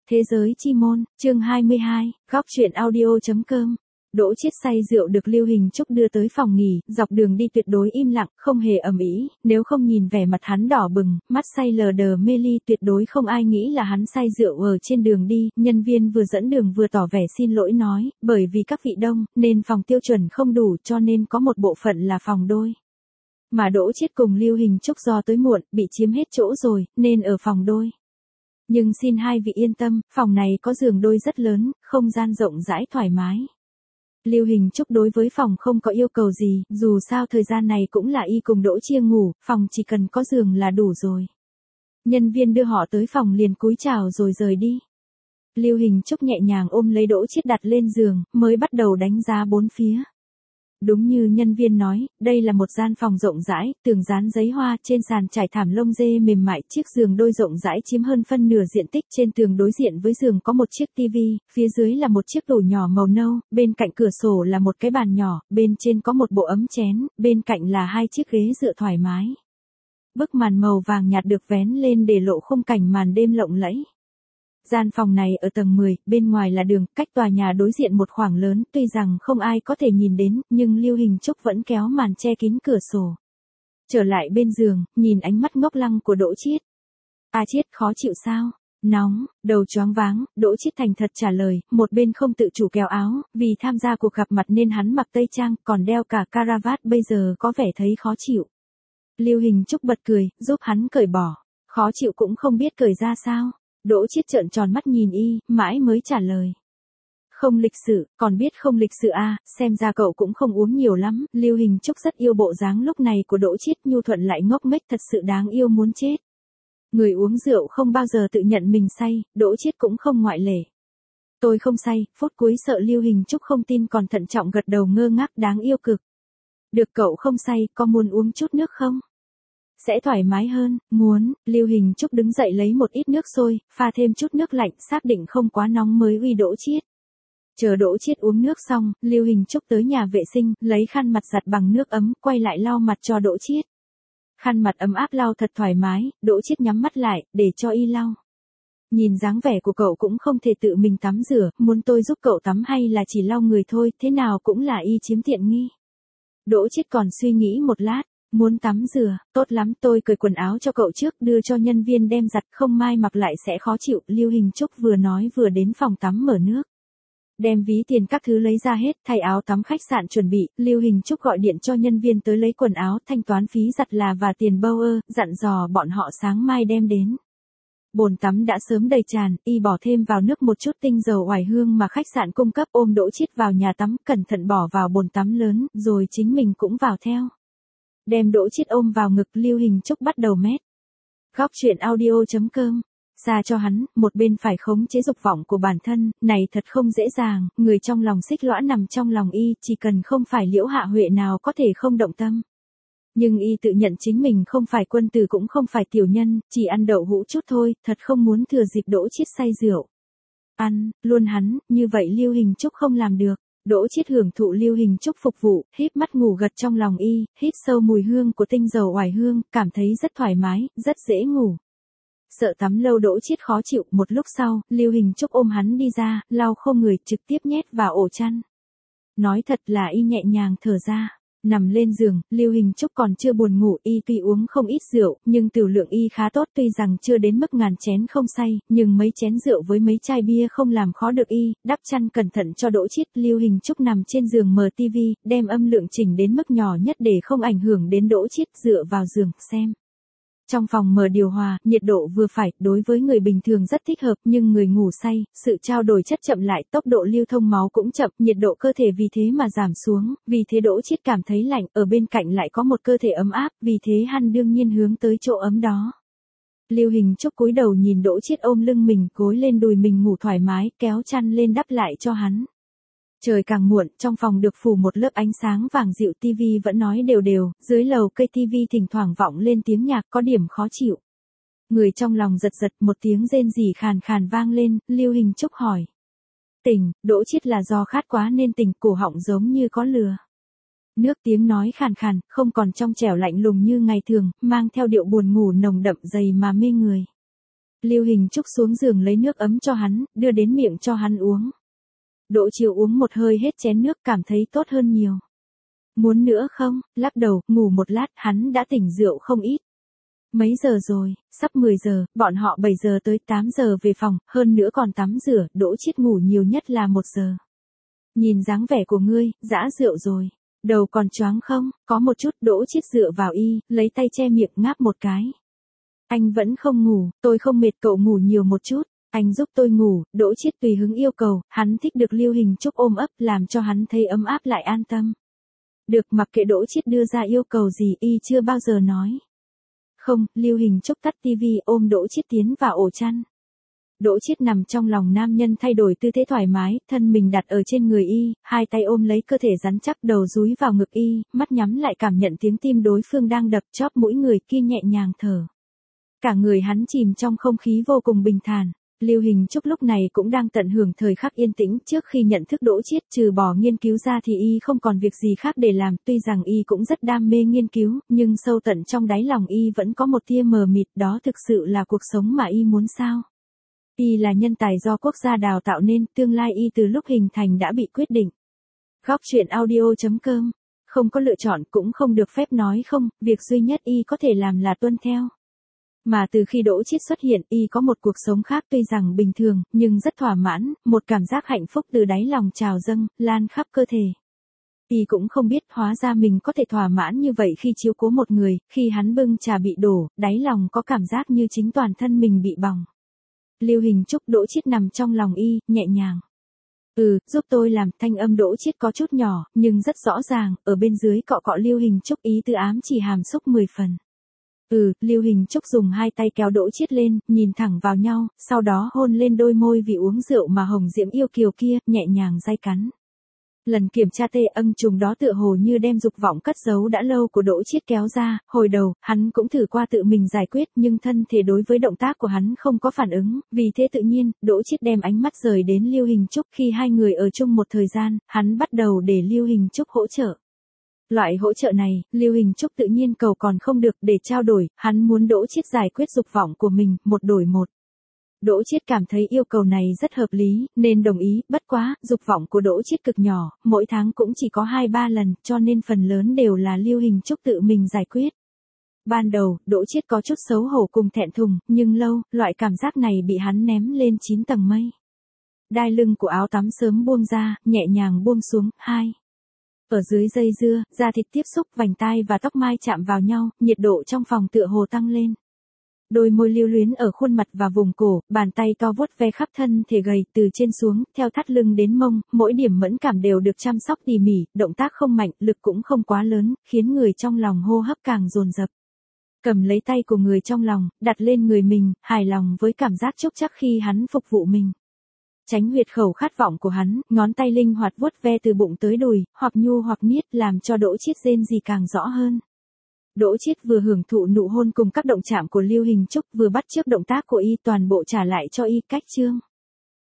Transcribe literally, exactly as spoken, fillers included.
Thế giới chi môn, chương hai mươi hai, góc truyện audio.com. Đỗ Chiết say rượu được Lưu Hình Trúc đưa tới phòng nghỉ, dọc đường đi tuyệt đối im lặng, không hề ầm ĩ, nếu không nhìn vẻ mặt hắn đỏ bừng, mắt say lờ đờ mê ly, tuyệt đối không ai nghĩ là hắn say rượu ở trên đường đi. Nhân viên vừa dẫn đường vừa tỏ vẻ xin lỗi nói, bởi vì các vị đông, nên phòng tiêu chuẩn không đủ, cho nên có một bộ phận là phòng đôi. Mà Đỗ Chiết cùng Lưu Hình Trúc do tới muộn, bị chiếm hết chỗ rồi, nên ở phòng đôi. Nhưng xin hai vị yên tâm, phòng này có giường đôi rất lớn, không gian rộng rãi thoải mái. Lưu Hình Trúc đối với phòng không có yêu cầu gì, dù sao thời gian này cũng là y cùng Đỗ Chia ngủ, phòng chỉ cần có giường là đủ rồi. Nhân viên đưa họ tới phòng liền cúi chào rồi rời đi. Lưu Hình Trúc nhẹ nhàng ôm lấy Đỗ Chiết đặt lên giường, mới bắt đầu đánh giá bốn phía. Đúng như nhân viên nói, đây là một gian phòng rộng rãi, tường dán giấy hoa, trên sàn trải thảm lông dê mềm mại, chiếc giường đôi rộng rãi chiếm hơn phân nửa diện tích, trên tường đối diện với giường có một chiếc tivi, phía dưới là một chiếc tủ nhỏ màu nâu, bên cạnh cửa sổ là một cái bàn nhỏ, bên trên có một bộ ấm chén, bên cạnh là hai chiếc ghế dựa thoải mái. Bức màn màu vàng nhạt được vén lên để lộ khung cảnh màn đêm lộng lẫy. Gian phòng này ở tầng mười, bên ngoài là đường, cách tòa nhà đối diện một khoảng lớn, tuy rằng không ai có thể nhìn đến, nhưng Lưu Hình Trúc vẫn kéo màn che kín cửa sổ. Trở lại bên giường, nhìn ánh mắt ngốc lăng của Đỗ Chiết. A Chiết, khó chịu sao? Nóng, đầu choáng váng, Đỗ Chiết thành thật trả lời, một bên không tự chủ kéo áo, vì tham gia cuộc gặp mặt nên hắn mặc tây trang, còn đeo cả caravat, bây giờ có vẻ thấy khó chịu. Lưu Hình Trúc bật cười, giúp hắn cởi bỏ. Khó chịu cũng không biết cởi ra sao? Đỗ Chiết trợn tròn mắt nhìn y, mãi mới trả lời. Không lịch sự, còn biết không lịch sự à, xem ra cậu cũng không uống nhiều lắm. Lưu Hình Trúc rất yêu bộ dáng lúc này của Đỗ Chiết, nhu thuận lại ngốc nghếch, thật sự đáng yêu muốn chết. Người uống rượu không bao giờ tự nhận mình say, Đỗ Chiết cũng không ngoại lệ. Tôi không say, phút cuối sợ Lưu Hình Trúc không tin còn thận trọng gật đầu ngơ ngác, đáng yêu cực. Được, cậu không say, có muốn uống chút nước không? Sẽ thoải mái hơn, muốn. Lưu Hình Trúc đứng dậy lấy một ít nước sôi, pha thêm chút nước lạnh, xác định không quá nóng mới uy Đỗ Chiết. Chờ Đỗ Chiết uống nước xong, Lưu Hình Trúc tới nhà vệ sinh, lấy khăn mặt giặt bằng nước ấm, quay lại lau mặt cho Đỗ Chiết. Khăn mặt ấm áp lau thật thoải mái, Đỗ Chiết nhắm mắt lại, để cho y lau. Nhìn dáng vẻ của cậu cũng không thể tự mình tắm rửa, muốn tôi giúp cậu tắm hay là chỉ lau người thôi, thế nào cũng là y chiếm tiện nghi. Đỗ Chiết còn suy nghĩ một lát. Muốn tắm rửa, tốt lắm, tôi cởi quần áo cho cậu trước, đưa cho nhân viên đem giặt, không mai mặc lại sẽ khó chịu. Lưu Hình Trúc vừa nói vừa đến phòng tắm mở nước. Đem ví tiền các thứ lấy ra hết, thay áo tắm khách sạn chuẩn bị, Lưu Hình Trúc gọi điện cho nhân viên tới lấy quần áo, thanh toán phí giặt là và tiền bâu ơ, dặn dò bọn họ sáng mai đem đến. Bồn tắm đã sớm đầy tràn, y bỏ thêm vào nước một chút tinh dầu oải hương mà khách sạn cung cấp, ôm Đỗ Chiết vào nhà tắm, cẩn thận bỏ vào bồn tắm lớn, rồi chính mình cũng vào theo. Đem Đỗ Chiết ôm vào ngực, Lưu Hình Trúc bắt đầu mét. Góc truyện audio.com. Xa cho hắn, một bên phải khống chế dục vọng của bản thân, này thật không dễ dàng, người trong lòng xích lõa nằm trong lòng y, chỉ cần không phải Liễu Hạ Huệ nào có thể không động tâm. Nhưng y tự nhận chính mình không phải quân tử cũng không phải tiểu nhân, chỉ ăn đậu hũ chút thôi, thật không muốn thừa dịp Đỗ Chiết say rượu. Ăn, luôn hắn, như vậy Lưu Hình Trúc không làm được. Đỗ Chiết hưởng thụ Lưu Hình Trúc phục vụ, híp mắt ngủ gật trong lòng y, hít sâu mùi hương của tinh dầu oải hương, cảm thấy rất thoải mái, rất dễ ngủ. Sợ tắm lâu Đỗ Chiết khó chịu, một lúc sau, Lưu Hình Trúc ôm hắn đi ra, lau khô người, trực tiếp nhét vào ổ chăn. Nói thật là y nhẹ nhàng thở ra. Nằm lên giường, Lưu Hình Trúc còn chưa buồn ngủ, y tuy uống không ít rượu, nhưng tiểu lượng y khá tốt, tuy rằng chưa đến mức ngàn chén không say, nhưng mấy chén rượu với mấy chai bia không làm khó được y. Đắp chăn cẩn thận cho Đỗ Chiết, Lưu Hình Trúc nằm trên giường mở tivi, đem âm lượng chỉnh đến mức nhỏ nhất để không ảnh hưởng đến Đỗ Chiết, dựa vào giường, xem. Trong phòng mở điều hòa, nhiệt độ vừa phải, đối với người bình thường rất thích hợp, nhưng người ngủ say, sự trao đổi chất chậm lại, tốc độ lưu thông máu cũng chậm, nhiệt độ cơ thể vì thế mà giảm xuống, vì thế Đỗ Chiết cảm thấy lạnh, ở bên cạnh lại có một cơ thể ấm áp, vì thế hắn đương nhiên hướng tới chỗ ấm đó. Lưu Hình Trúc cúi đầu nhìn Đỗ Chiết ôm lưng mình, gối lên đùi mình ngủ thoải mái, kéo chăn lên đắp lại cho hắn. Trời càng muộn, trong phòng được phủ một lớp ánh sáng vàng dịu, tivi vẫn nói đều đều, dưới lầu cây tivi thỉnh thoảng vọng lên tiếng nhạc có điểm khó chịu. Người trong lòng giật giật, một tiếng rên rỉ khàn khàn vang lên, Lưu Hình Trúc hỏi. Tỉnh, Đỗ Chiết là do khát quá nên tỉnh, cổ họng giống như có lửa. Nước tiếng nói khàn khàn, không còn trong trẻo lạnh lùng như ngày thường, mang theo điệu buồn ngủ nồng đậm dày mà mê người. Lưu Hình Trúc xuống giường lấy nước ấm cho hắn, đưa đến miệng cho hắn uống. Đỗ Chiêu uống một hơi hết chén nước cảm thấy tốt hơn nhiều. Muốn nữa không? Lắc đầu, ngủ một lát, hắn đã tỉnh rượu không ít. Mấy giờ rồi? Sắp mười giờ, bọn họ bảy giờ tới tám giờ về phòng, hơn nữa còn tắm rửa, Đỗ Chiết ngủ nhiều nhất là một giờ. Nhìn dáng vẻ của ngươi, dã rượu rồi. Đầu còn choáng không? Có một chút. Đỗ Chiết dựa vào y, lấy tay che miệng ngáp một cái. Anh vẫn không ngủ, tôi không mệt, cậu ngủ nhiều một chút. Anh giúp tôi ngủ. Đỗ Chiết tùy hứng yêu cầu, hắn thích được Lưu Hình Trúc ôm ấp, làm cho hắn thấy ấm áp lại an tâm. Được, mặc kệ Đỗ Chiết đưa ra yêu cầu gì, y chưa bao giờ nói. Không. Lưu Hình Trúc tắt tivi, ôm Đỗ Chiết tiến vào ổ chăn. Đỗ Chiết nằm trong lòng nam nhân thay đổi tư thế thoải mái, thân mình đặt ở trên người y, hai tay ôm lấy cơ thể rắn chắc, đầu dúi vào ngực y, mắt nhắm lại cảm nhận tiếng tim đối phương đang đập, chóp mũi người kia nhẹ nhàng thở. Cả người hắn chìm trong không khí vô cùng bình thản. Lưu Hình Trúc lúc này cũng đang tận hưởng thời khắc yên tĩnh, trước khi nhận thức Đỗ Chiết, trừ bỏ nghiên cứu ra thì y không còn việc gì khác để làm, tuy rằng y cũng rất đam mê nghiên cứu, nhưng sâu tận trong đáy lòng y vẫn có một tia mờ mịt, đó thực sự là cuộc sống mà y muốn sao? Y là nhân tài do quốc gia đào tạo nên, tương lai y từ lúc hình thành đã bị quyết định. Góc truyện audio chấm com, không có lựa chọn cũng không được phép nói không, việc duy nhất y có thể làm là tuân theo. Mà từ khi Đỗ Chiết xuất hiện, y có một cuộc sống khác tuy rằng bình thường, nhưng rất thỏa mãn, một cảm giác hạnh phúc từ đáy lòng trào dâng, lan khắp cơ thể. Y cũng không biết hóa ra mình có thể thỏa mãn như vậy khi chiếu cố một người, khi hắn bưng trà bị đổ, đáy lòng có cảm giác như chính toàn thân mình bị bỏng. Lưu Hình Trúc. Đỗ Chiết nằm trong lòng y, nhẹ nhàng. Ừ, giúp tôi làm. Thanh âm Đỗ Chiết có chút nhỏ, nhưng rất rõ ràng, ở bên dưới cọ cọ Lưu Hình Trúc, ý tứ ám chỉ hàm xúc mười phần. Ừ, Lưu Hình Trúc dùng hai tay kéo Đỗ Chiết lên, nhìn thẳng vào nhau, sau đó hôn lên đôi môi vì uống rượu mà hồng diễm yêu kiều kia, nhẹ nhàng day cắn. Lần kiểm tra tê âm trùng đó tựa hồ như đem dục vọng cất giấu đã lâu của Đỗ Chiết kéo ra, hồi đầu, hắn cũng thử qua tự mình giải quyết nhưng thân thể đối với động tác của hắn không có phản ứng, vì thế tự nhiên, Đỗ Chiết đem ánh mắt rời đến Lưu Hình Trúc, khi hai người ở chung một thời gian, hắn bắt đầu để Lưu Hình Trúc hỗ trợ. Loại hỗ trợ này, Lưu Hình Trúc tự nhiên cầu còn không được, để trao đổi, hắn muốn Đỗ Chiết giải quyết dục vọng của mình, một đổi một. Đỗ Chiết cảm thấy yêu cầu này rất hợp lý, nên đồng ý, bất quá, dục vọng của Đỗ Chiết cực nhỏ, mỗi tháng cũng chỉ có hai ba lần, cho nên phần lớn đều là Lưu Hình Trúc tự mình giải quyết. Ban đầu, Đỗ Chiết có chút xấu hổ cùng thẹn thùng, nhưng lâu, loại cảm giác này bị hắn ném lên chín tầng mây. Đai lưng của áo tắm sớm buông ra, nhẹ nhàng buông xuống, hai. Ở dưới dây dưa, da thịt tiếp xúc, vành tai và tóc mai chạm vào nhau, nhiệt độ trong phòng tựa hồ tăng lên. Đôi môi lưu luyến ở khuôn mặt và vùng cổ, bàn tay to vuốt ve khắp thân thể gầy, từ trên xuống, theo thắt lưng đến mông, mỗi điểm mẫn cảm đều được chăm sóc tỉ mỉ, động tác không mạnh, lực cũng không quá lớn, khiến người trong lòng hô hấp càng dồn dập. Cầm lấy tay của người trong lòng, đặt lên người mình, hài lòng với cảm giác chúc chắc khi hắn phục vụ mình. Tránh huyệt khẩu khát vọng của hắn, ngón tay linh hoạt vuốt ve từ bụng tới đùi, hoặc nhu hoặc niết, làm cho Đỗ Chiết rên gì càng rõ hơn. Đỗ Chiết vừa hưởng thụ nụ hôn cùng các động chạm của Lưu Hình Trúc, vừa bắt chước động tác của y, toàn bộ trả lại cho y, cách chương.